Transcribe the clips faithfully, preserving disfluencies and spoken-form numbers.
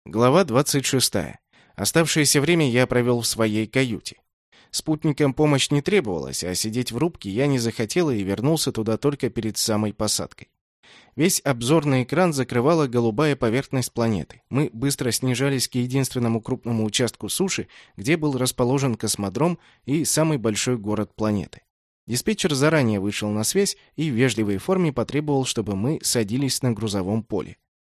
Глава двадцать шестая. Оставшееся время я провел в своей каюте. Спутникам помощь не требовалась, а сидеть в рубке я не захотел и вернулся туда только перед самой посадкой. Весь обзорный экран закрывала голубая поверхность планеты. Мы быстро снижались к единственному крупному участку суши, где был расположен космодром и самый большой город планеты. Диспетчер заранее вышел на связь и в вежливой форме потребовал, чтобы мы садились на грузовом поле.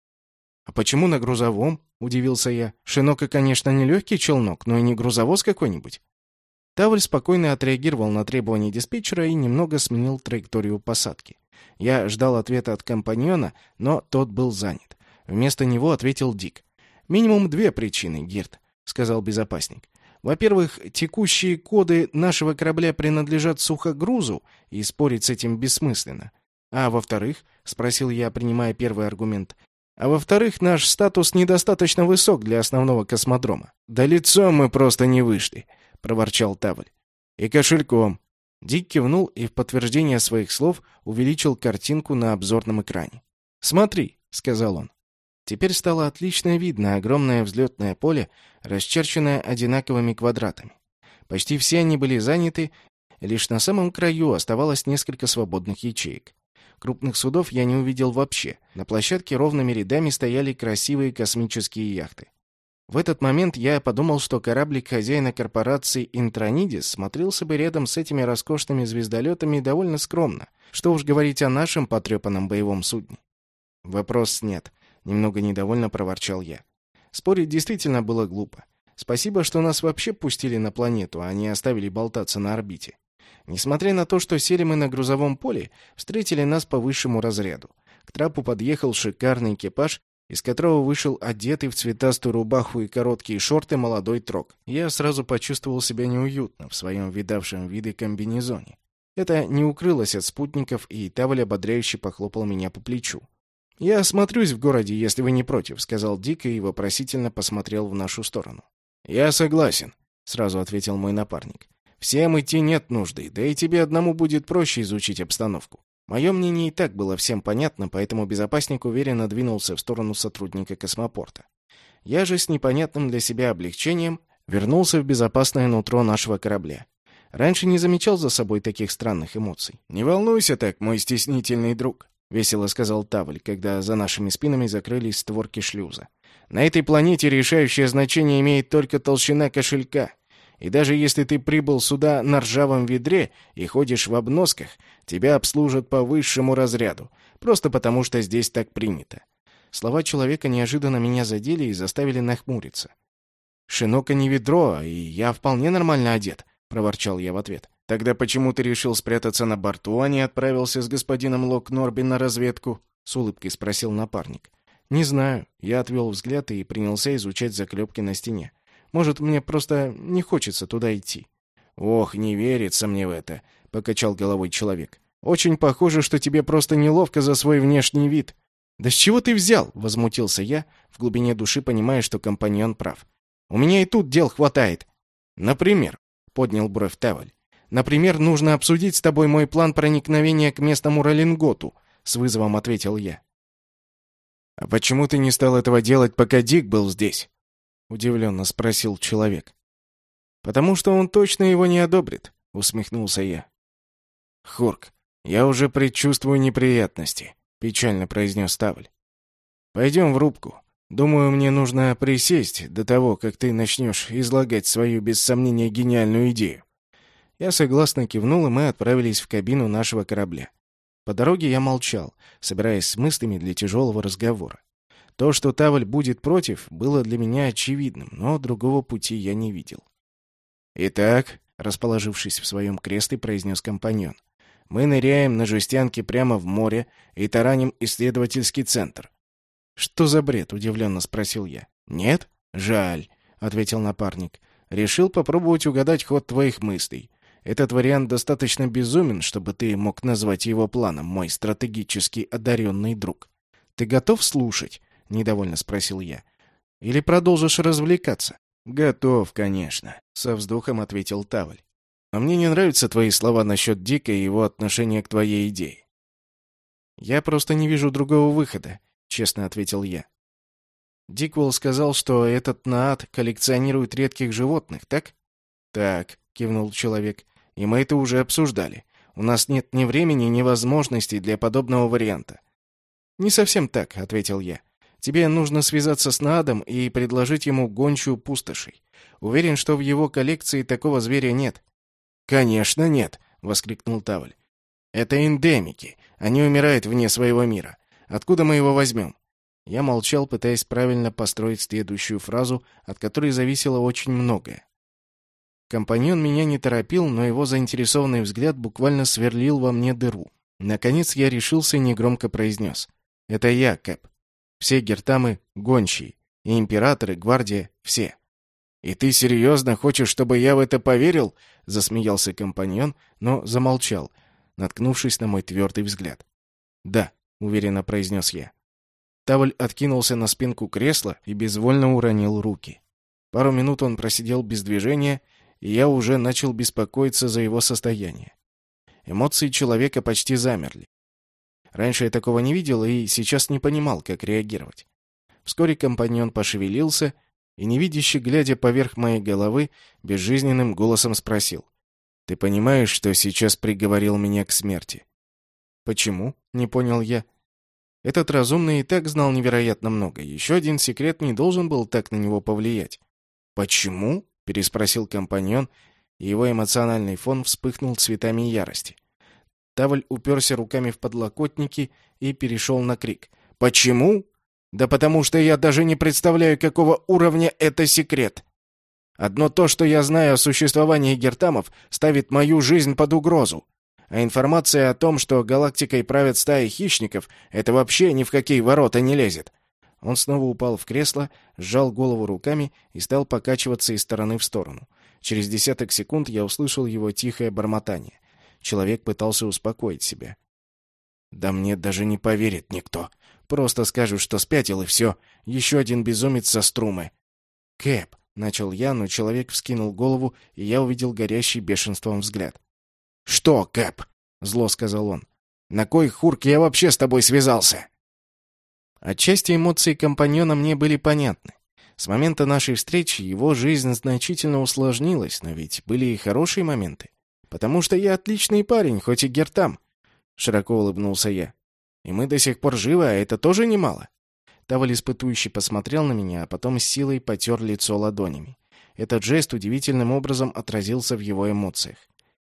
«А почему на грузовом?» — удивился я. «Шинока, конечно, не легкий челнок, но и не грузовоз какой-нибудь». Тавль спокойно отреагировал на требования диспетчера и немного сменил траекторию посадки. Я ждал ответа от компаньона, но тот был занят. Вместо него ответил Дик. «Минимум две причины, Гирт», — сказал безопасник. «Во-первых, текущие коды нашего корабля принадлежат сухогрузу, и спорить с этим бессмысленно. А во-вторых, — спросил я, принимая первый аргумент, — а во-вторых, наш статус недостаточно высок для основного космодрома». «Да лицом мы просто не вышли», — проворчал Тавль. «И кошельком». Дик кивнул и в подтверждение своих слов увеличил картинку на обзорном экране. «Смотри», — сказал он. Теперь стало отлично видно огромное взлетное поле, расчерченное одинаковыми квадратами. Почти все они были заняты, лишь на самом краю оставалось несколько свободных ячеек. Крупных судов я не увидел вообще. На площадке ровными рядами стояли красивые космические яхты. В этот момент я подумал, что кораблик хозяина корпорации «Интронидис» смотрелся бы рядом с этими роскошными звездолетами довольно скромно. Что уж говорить о нашем потрепанном боевом судне. «Вопрос нет», — немного недовольно проворчал я. Спорить действительно было глупо. Спасибо, что нас вообще пустили на планету, а не оставили болтаться на орбите. Несмотря на то, что сели мы на грузовом поле, встретили нас по высшему разряду. К трапу подъехал шикарный экипаж, из которого вышел одетый в цветастую рубаху и короткие шорты молодой трок. Я сразу почувствовал себя неуютно в своем видавшем виды комбинезоне. Это не укрылось от спутников, и Тавль ободряюще похлопал меня по плечу. «Я осмотрюсь в городе, если вы не против», — сказал Дик и вопросительно посмотрел в нашу сторону. «Я согласен», — сразу ответил мой напарник. «Всем идти нет нужды, да и тебе одному будет проще изучить обстановку». Мое мнение и так было всем понятно, поэтому безопасник уверенно двинулся в сторону сотрудника космопорта. Я же с непонятным для себя облегчением вернулся в безопасное нутро нашего корабля. Раньше не замечал за собой таких странных эмоций. «Не волнуйся так, мой стеснительный друг», — весело сказал Тавль, когда за нашими спинами закрылись створки шлюза. «На этой планете решающее значение имеет только толщина кошелька. И даже если ты прибыл сюда на ржавом ведре и ходишь в обносках, тебя обслужат по высшему разряду, просто потому что здесь так принято». Слова человека неожиданно меня задели и заставили нахмуриться. «Шинока не ведро, и я вполне нормально одет», — проворчал я в ответ. «Тогда почему ты решил спрятаться на борту, а не отправился с господином Лок Норби на разведку?» — с улыбкой спросил напарник. «Не знаю». Я отвел взгляд и принялся изучать заклепки на стене. «Может, мне просто не хочется туда идти». «Ох, не верится мне в это», — покачал головой человек. «Очень похоже, что тебе просто неловко за свой внешний вид». «Да с чего ты взял?» — возмутился я, в глубине души понимая, что компаньон прав. «У меня и тут дел хватает». «Например», — поднял бровь Тавль. «Например, нужно обсудить с тобой мой план проникновения к местному Роллинготу», — с вызовом ответил я. «А почему ты не стал этого делать, пока Дик был здесь?» — удивленно спросил человек. «Потому что он точно его не одобрит», — усмехнулся я. «Хурк, я уже предчувствую неприятности», — печально произнес Тавль. «Пойдем в рубку. Думаю, мне нужно присесть до того, как ты начнешь излагать свою, без сомнения, гениальную идею». Я согласно кивнул, и мы отправились в кабину нашего корабля. По дороге я молчал, собираясь с мыслями для тяжелого разговора. То, что Тавль будет против, было для меня очевидным, но другого пути я не видел. «Итак», — расположившись в своем кресле, произнес компаньон, «мы ныряем на жестянке прямо в море и тараним исследовательский центр». «Что за бред?» — удивленно спросил я. «Нет? Жаль», — ответил напарник. «Решил попробовать угадать ход твоих мыслей. Этот вариант достаточно безумен, чтобы ты мог назвать его планом, мой стратегически одаренный друг. Ты готов слушать?» — недовольно спросил я. «Или продолжишь развлекаться?» «Готов, конечно», — со вздохом ответил Тавль. «Но мне не нравятся твои слова насчет Дика и его отношения к твоей идее». «Я просто не вижу другого выхода», — честно ответил я. Диквелл сказал, что этот Наад коллекционирует редких животных, так? Так, кивнул человек. И мы это уже обсуждали. У нас нет ни времени, ни возможностей для подобного варианта. Не совсем так, ответил я. Тебе нужно связаться с Наадом и предложить ему гончую пустошей. Уверен, что в его коллекции такого зверя нет. Конечно, нет, воскликнул Таваль. Это эндемики. Они умирают вне своего мира. Откуда мы его возьмем? Я молчал, пытаясь правильно построить следующую фразу, от которой зависело очень многое. Компаньон меня не торопил, но его заинтересованный взгляд буквально сверлил во мне дыру. Наконец я решился и негромко произнес. «Это я, Кэп. Все гертамы — гончие. И императоры, гвардия — все». «И ты серьезно хочешь, чтобы я в это поверил?» — засмеялся компаньон, но замолчал, наткнувшись на мой твердый взгляд. «Да», — уверенно произнес я. Таваль откинулся на спинку кресла и безвольно уронил руки. Пару минут он просидел без движения, и я уже начал беспокоиться за его состояние. Эмоции человека почти замерли. Раньше я такого не видел и сейчас не понимал, как реагировать. Вскоре компаньон пошевелился и, невидяще глядя поверх моей головы, безжизненным голосом спросил. «Ты понимаешь, что сейчас приговорил меня к смерти?» «Почему?» — не понял я. Этот разумный и так знал невероятно много. Еще один секрет не должен был так на него повлиять. «Почему?» — переспросил компаньон, и его эмоциональный фон вспыхнул цветами ярости. Таваль уперся руками в подлокотники и перешел на крик. «Почему? Да потому что я даже не представляю, какого уровня это секрет. Одно то, что я знаю о существовании гертамов, ставит мою жизнь под угрозу. А информация о том, что галактикой правят стаи хищников, это вообще ни в какие ворота не лезет». Он снова упал в кресло, сжал голову руками и стал покачиваться из стороны в сторону. Через десяток секунд я услышал его тихое бормотание. Человек пытался успокоить себя. «Да мне даже не поверит никто. Просто скажут, что спятил, и все. Еще один безумец со Струмы». «Кэп», — начал я, но человек вскинул голову, и я увидел горящий бешенством взгляд. «Что, Кэп?» — зло сказал он. «На кой хурк я вообще с тобой связался?» Отчасти эмоции компаньона мне были понятны. С момента нашей встречи его жизнь значительно усложнилась, но ведь были и хорошие моменты. «Потому что я отличный парень, хоть и гертам», — широко улыбнулся я. «И мы до сих пор живы, а это тоже немало». Таваль испытующе посмотрел на меня, а потом с силой потер лицо ладонями. Этот жест удивительным образом отразился в его эмоциях.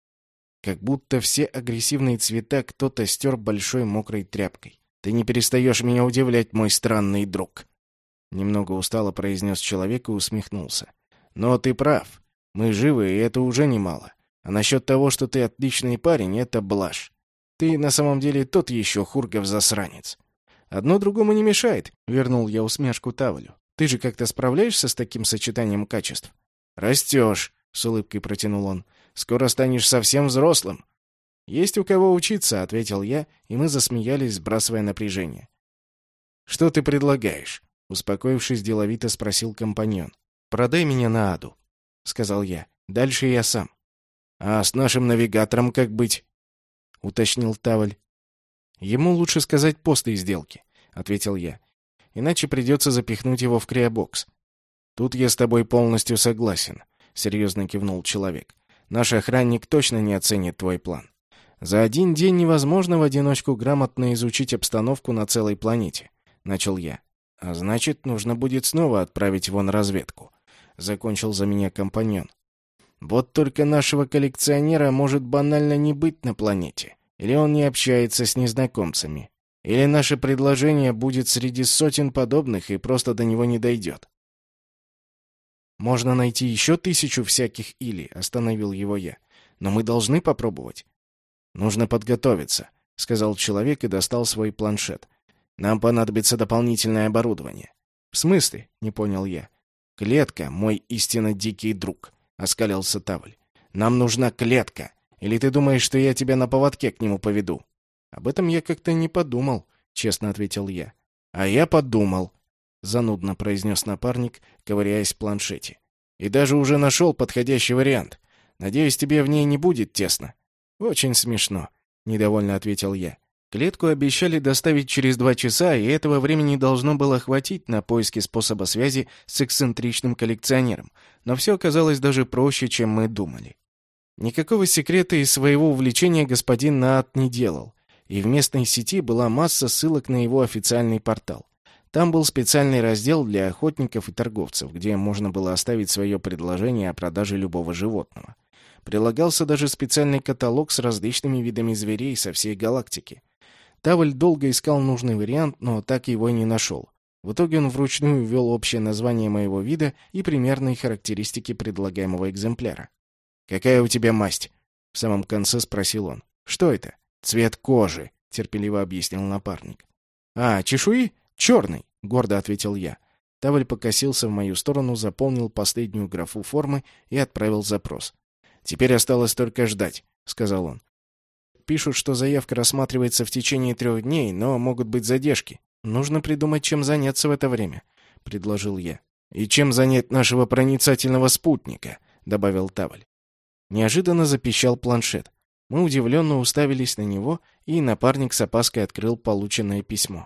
Как будто все агрессивные цвета кто-то стер большой мокрой тряпкой. «Ты не перестаешь меня удивлять, мой странный друг», — немного устало произнес человек и усмехнулся. «Но ты прав. Мы живы, и это уже немало. А насчет того, что ты отличный парень, это блажь. Ты на самом деле тот еще хургов засранец». «Одно другому не мешает», — вернул я усмешку Тавалю. «Ты же как-то справляешься с таким сочетанием качеств?» «Растешь», — с улыбкой протянул он. «Скоро станешь совсем взрослым». «Есть у кого учиться», — ответил я, и мы засмеялись, сбрасывая напряжение. «Что ты предлагаешь?» — успокоившись, деловито спросил компаньон. «Продай меня на Аду», — сказал я. «Дальше я сам». «А с нашим навигатором как быть?» — уточнил Таваль. «Ему лучше сказать после сделки», — ответил я. «Иначе придется запихнуть его в криобокс». «Тут я с тобой полностью согласен», — серьезно кивнул человек. «Наш охранник точно не оценит твой план. За один день невозможно в одиночку грамотно изучить обстановку на целой планете», — начал я. «А значит, нужно будет снова отправить его на разведку», — закончил за меня компаньон. «Вот только нашего коллекционера может банально не быть на планете. Или он не общается с незнакомцами. Или наше предложение будет среди сотен подобных и просто до него не дойдет». «Можно найти еще тысячу всяких «или», — остановил его я. «Но мы должны попробовать». «Нужно подготовиться», — сказал человек и достал свой планшет. «Нам понадобится дополнительное оборудование». «В смысле?» — не понял я. «Клетка, мой истинно дикий друг», — оскалился Таваль. «Нам нужна клетка. Или ты думаешь, что я тебя на поводке к нему поведу?» «Об этом я как-то не подумал», — честно ответил я. «А я подумал», — занудно произнес напарник, ковыряясь в планшете. «И даже уже нашел подходящий вариант. Надеюсь, тебе в ней не будет тесно». «Очень смешно», — недовольно ответил я. Клетку обещали доставить через два часа, и этого времени должно было хватить на поиски способа связи с эксцентричным коллекционером, но все оказалось даже проще, чем мы думали. Никакого секрета из своего увлечения господин Наат не делал, и в местной сети была масса ссылок на его официальный портал. Там был специальный раздел для охотников и торговцев, где можно было оставить свое предложение о продаже любого животного. Прилагался даже специальный каталог с различными видами зверей со всей галактики. Тавль долго искал нужный вариант, но так его и не нашел. В итоге он вручную ввел общее название моего вида и примерные характеристики предлагаемого экземпляра. «Какая у тебя масть?» — в самом конце спросил он. «Что это?» «Цвет кожи», — терпеливо объяснил напарник. «А, чешуи? Черный», — гордо ответил я. Тавль покосился в мою сторону, заполнил последнюю графу формы и отправил запрос. «Теперь осталось только ждать», — сказал он. «Пишут, что заявка рассматривается в течение трех дней, но могут быть задержки. Нужно придумать, чем заняться в это время», — предложил я. «И чем занять нашего проницательного спутника», — добавил Тавль. Неожиданно запищал планшет. Мы удивленно уставились на него, и напарник с опаской открыл полученное письмо.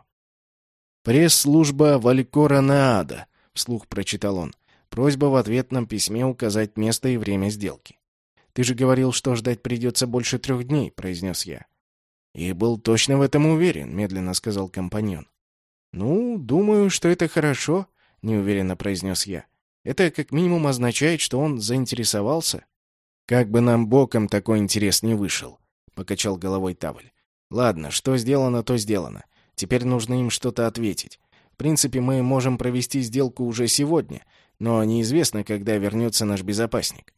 «Пресс-служба Валькора Наада», — вслух прочитал он. «Просьба в ответном письме указать место и время сделки». «Ты же говорил, что ждать придется больше трех дней», — произнес я. «И был точно в этом уверен», — медленно сказал компаньон. «Ну, думаю, что это хорошо», — неуверенно произнес я. «Это как минимум означает, что он заинтересовался». «Как бы нам боком такой интерес не вышел», — покачал головой Тавль. «Ладно, что сделано, то сделано. Теперь нужно им что-то ответить. В принципе, мы можем провести сделку уже сегодня, но неизвестно, когда вернется наш безопасник».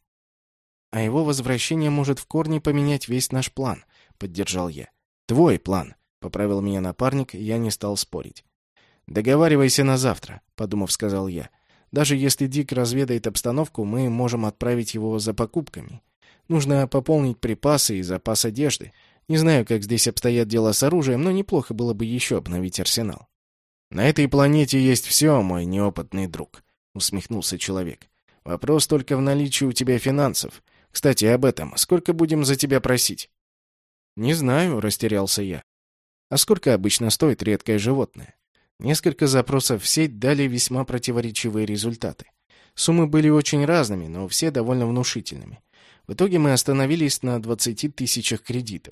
«А его возвращение может в корне поменять весь наш план», — поддержал я. «Твой план», — поправил меня напарник, и я не стал спорить. «Договаривайся на завтра», — подумав, сказал я. «Даже если Дик разведает обстановку, мы можем отправить его за покупками. Нужно пополнить припасы и запас одежды. Не знаю, как здесь обстоят дела с оружием, но неплохо было бы еще обновить арсенал». «На этой планете есть все, мой неопытный друг», — усмехнулся человек. «Вопрос только в наличии у тебя финансов. Кстати, об этом. Сколько будем за тебя просить?» «Не знаю», — растерялся я. «А сколько обычно стоит редкое животное?» Несколько запросов в сеть дали весьма противоречивые результаты. Суммы были очень разными, но все довольно внушительными. В итоге мы остановились на двадцати тысячах кредитов.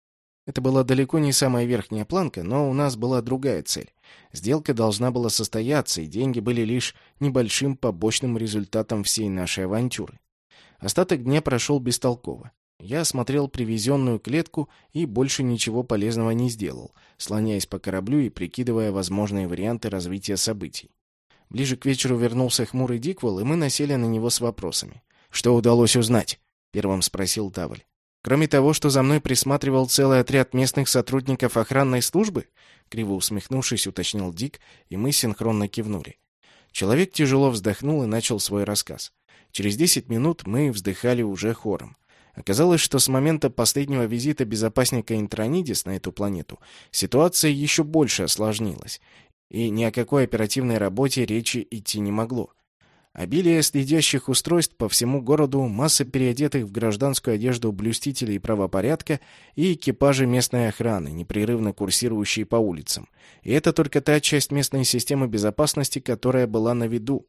Это была далеко не самая верхняя планка, но у нас была другая цель. Сделка должна была состояться, и деньги были лишь небольшим побочным результатом всей нашей авантюры. Остаток дня прошел бестолково. Я осмотрел привезенную клетку и больше ничего полезного не сделал, слоняясь по кораблю и прикидывая возможные варианты развития событий. Ближе к вечеру вернулся хмурый Диквол, и мы насели на него с вопросами. «Что удалось узнать?» — первым спросил Тавль. «Кроме того, что за мной присматривал целый отряд местных сотрудников охранной службы?» Криво усмехнувшись, уточнил Дик, и мы синхронно кивнули. Человек тяжело вздохнул и начал свой рассказ. Через десять минут мы вздыхали уже хором. Оказалось, что с момента последнего визита безопасника Интронидис на эту планету ситуация еще больше осложнилась, и ни о какой оперативной работе речи идти не могло. Обилие следящих устройств по всему городу, масса переодетых в гражданскую одежду блюстителей правопорядка и экипажи местной охраны, непрерывно курсирующие по улицам. И это только та часть местной системы безопасности, которая была на виду.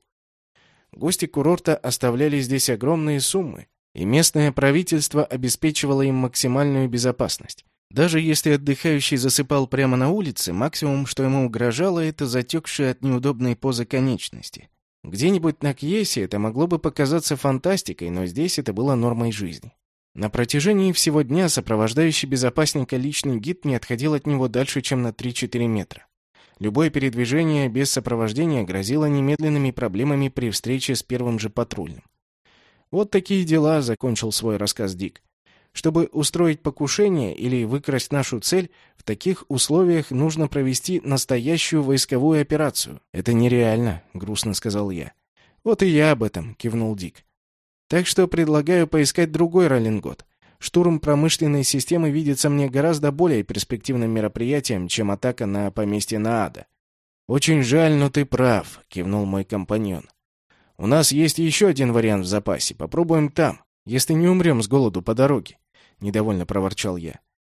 Гости курорта оставляли здесь огромные суммы, и местное правительство обеспечивало им максимальную безопасность. Даже если отдыхающий засыпал прямо на улице, максимум, что ему угрожало, это затекшие от неудобной позы конечности. Где-нибудь на Кьесе это могло бы показаться фантастикой, но здесь это было нормой жизни. На протяжении всего дня сопровождающий безопасника личный гид не отходил от него дальше, чем на три-четыре метра. Любое передвижение без сопровождения грозило немедленными проблемами при встрече с первым же патрульным. «Вот такие дела», — закончил свой рассказ Дик. «Чтобы устроить покушение или выкрасть нашу цель, в таких условиях нужно провести настоящую войсковую операцию». «Это нереально», — грустно сказал я. «Вот и я об этом», — кивнул Дик. «Так что предлагаю поискать другой Роллингот. Штурм промышленной системы видится мне гораздо более перспективным мероприятием, чем атака на поместье Наада». «Очень жаль, но ты прав», — кивнул мой компаньон. «У нас есть еще один вариант в запасе. Попробуем там, если не умрем с голоду по дороге», — недовольно проворчал я.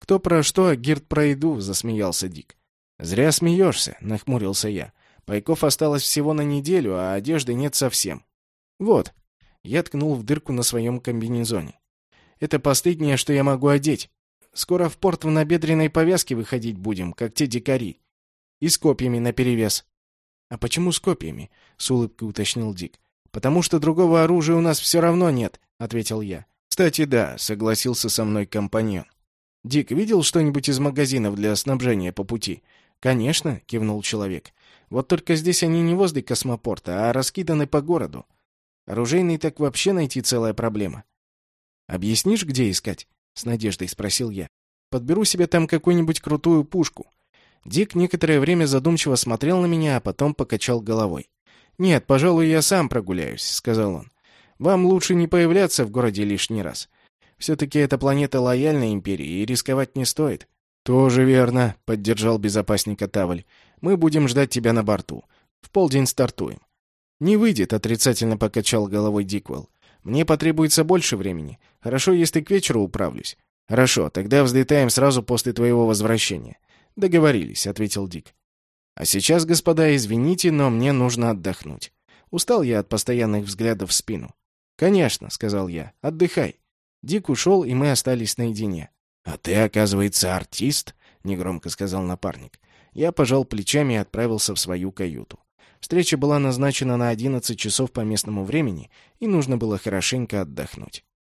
«Кто про что, а Гирд про еду», — засмеялся Дик. «Зря смеешься», — нахмурился я. «Пайков осталось всего на неделю, а одежды нет совсем». «Вот». Я ткнул в дырку на своем комбинезоне. «Это последнее, что я могу одеть. Скоро в порт в набедренной повязке выходить будем, как те дикари. И с копьями наперевес». «А почему с копьями?» — с улыбкой уточнил Дик. «Потому что другого оружия у нас все равно нет», — ответил я. «Кстати, да», — согласился со мной компаньон. «Дик, видел что-нибудь из магазинов для снабжения по пути?» «Конечно», — кивнул человек. «Вот только здесь они не возле космопорта, а раскиданы по городу. Оружейный так вообще найти целая проблема». «Объяснишь, где искать?» — с надеждой спросил я. «Подберу себе там какую-нибудь крутую пушку». Дик некоторое время задумчиво смотрел на меня, а потом покачал головой. «Нет, пожалуй, я сам прогуляюсь», — сказал он. «Вам лучше не появляться в городе лишний раз. Все-таки эта планета лояльна империи, и рисковать не стоит». «Тоже верно», — поддержал безопасника Таваль. «Мы будем ждать тебя на борту. В полдень стартуем». «Не выйдет», — отрицательно покачал головой Диквелл. «Мне потребуется больше времени. Хорошо, если к вечеру управлюсь». «Хорошо, тогда взлетаем сразу после твоего возвращения». «Договорились», — ответил Дик. «А сейчас, господа, извините, но мне нужно отдохнуть. Устал я от постоянных взглядов в спину». «Конечно», — сказал я, — «отдыхай». Дик ушел, и мы остались наедине. «А ты, оказывается, артист?» — негромко сказал напарник. Я пожал плечами и отправился в свою каюту. Встреча была назначена на одиннадцать часов по местному времени, и нужно было хорошенько отдохнуть.